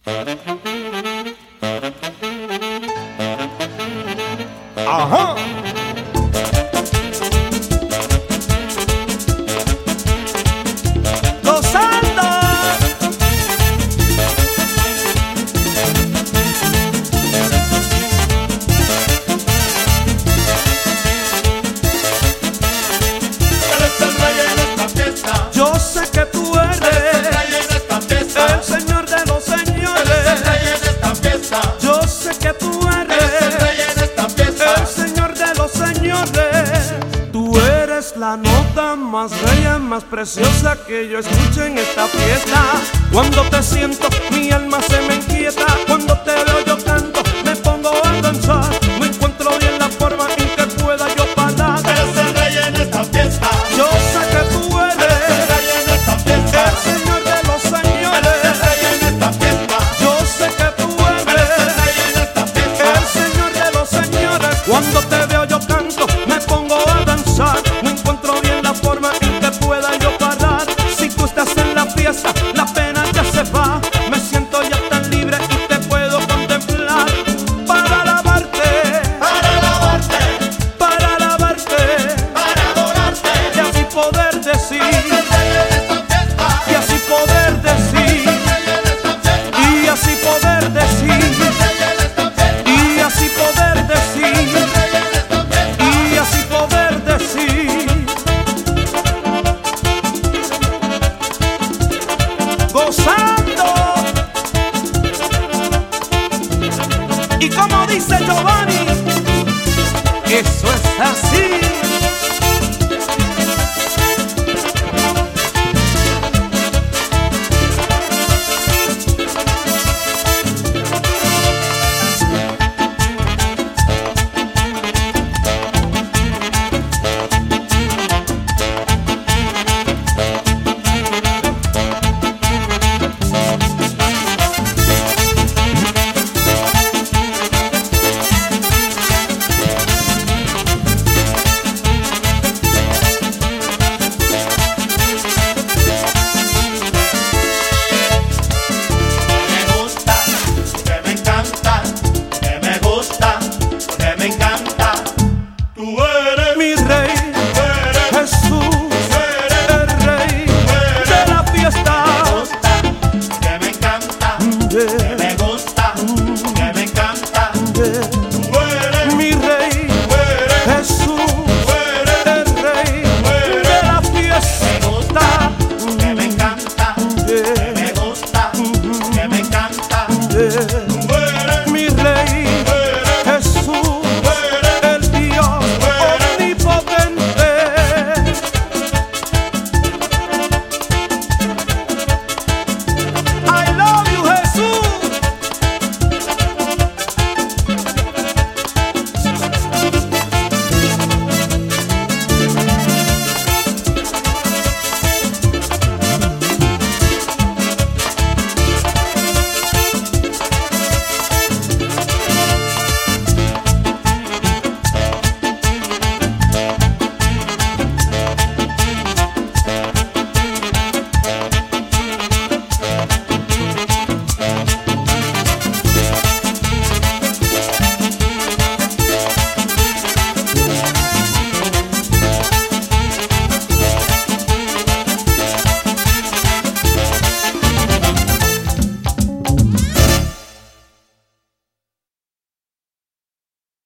Ajá. Gozando. Eres el rey en esta fiesta. Yo sé que tú eres Eres el rey en esta fiesta. el Señor de los Eres el señores. rey en esta fiesta. Yo sé que tú Eres el eres rey en esta fiesta. el Señor de los señores. Tú eres la nota más bella, más preciosa que yo escucho en esta fiesta. Cuando te siento, mi alma se me inquieta. Cuando te veo yo canto, me pongo a danzar. No encuentro bien la forma en que pueda yo parar. Eres el rey en esta fiesta. Yo sé que tú Eres el eres rey en esta fiesta. el Señor de los Eres el señores. rey en esta fiesta. Yo sé que tú Eres el eres rey en esta el fiesta. Señor de los señores. Cuando te veo yo canto, me pongo a danzar. No encuentro bien la forma en que pueda yo parar. Si tú estás en la fiesta, la pena ya se va. Me siento ya tan libre y te puedo contemplar. Para alabarte, Para alabarte, para alabarte, para adorarte. y así poder decir, Eres el rey en esta fiesta. y así poder decir, Eres el rey en esta fiesta. y así poder decir, Eres el rey en esta fiesta. y así poder decir, Eres el rey en esta fiesta. y así poder decir. Gozando. Y como dice Giovanni, eso es así. Me gusta, porque me encanta, porque me gusta, porque me encanta. Tú eres Mi rey, Jesús, el rey de la fiesta. que me encanta, Yeah, me gusta, que me encanta. yeah. Tú eres, Mi rey, Jesús, el rey de la fiesta. que me encanta, Yeah, me gusta, que me encanta. yeah.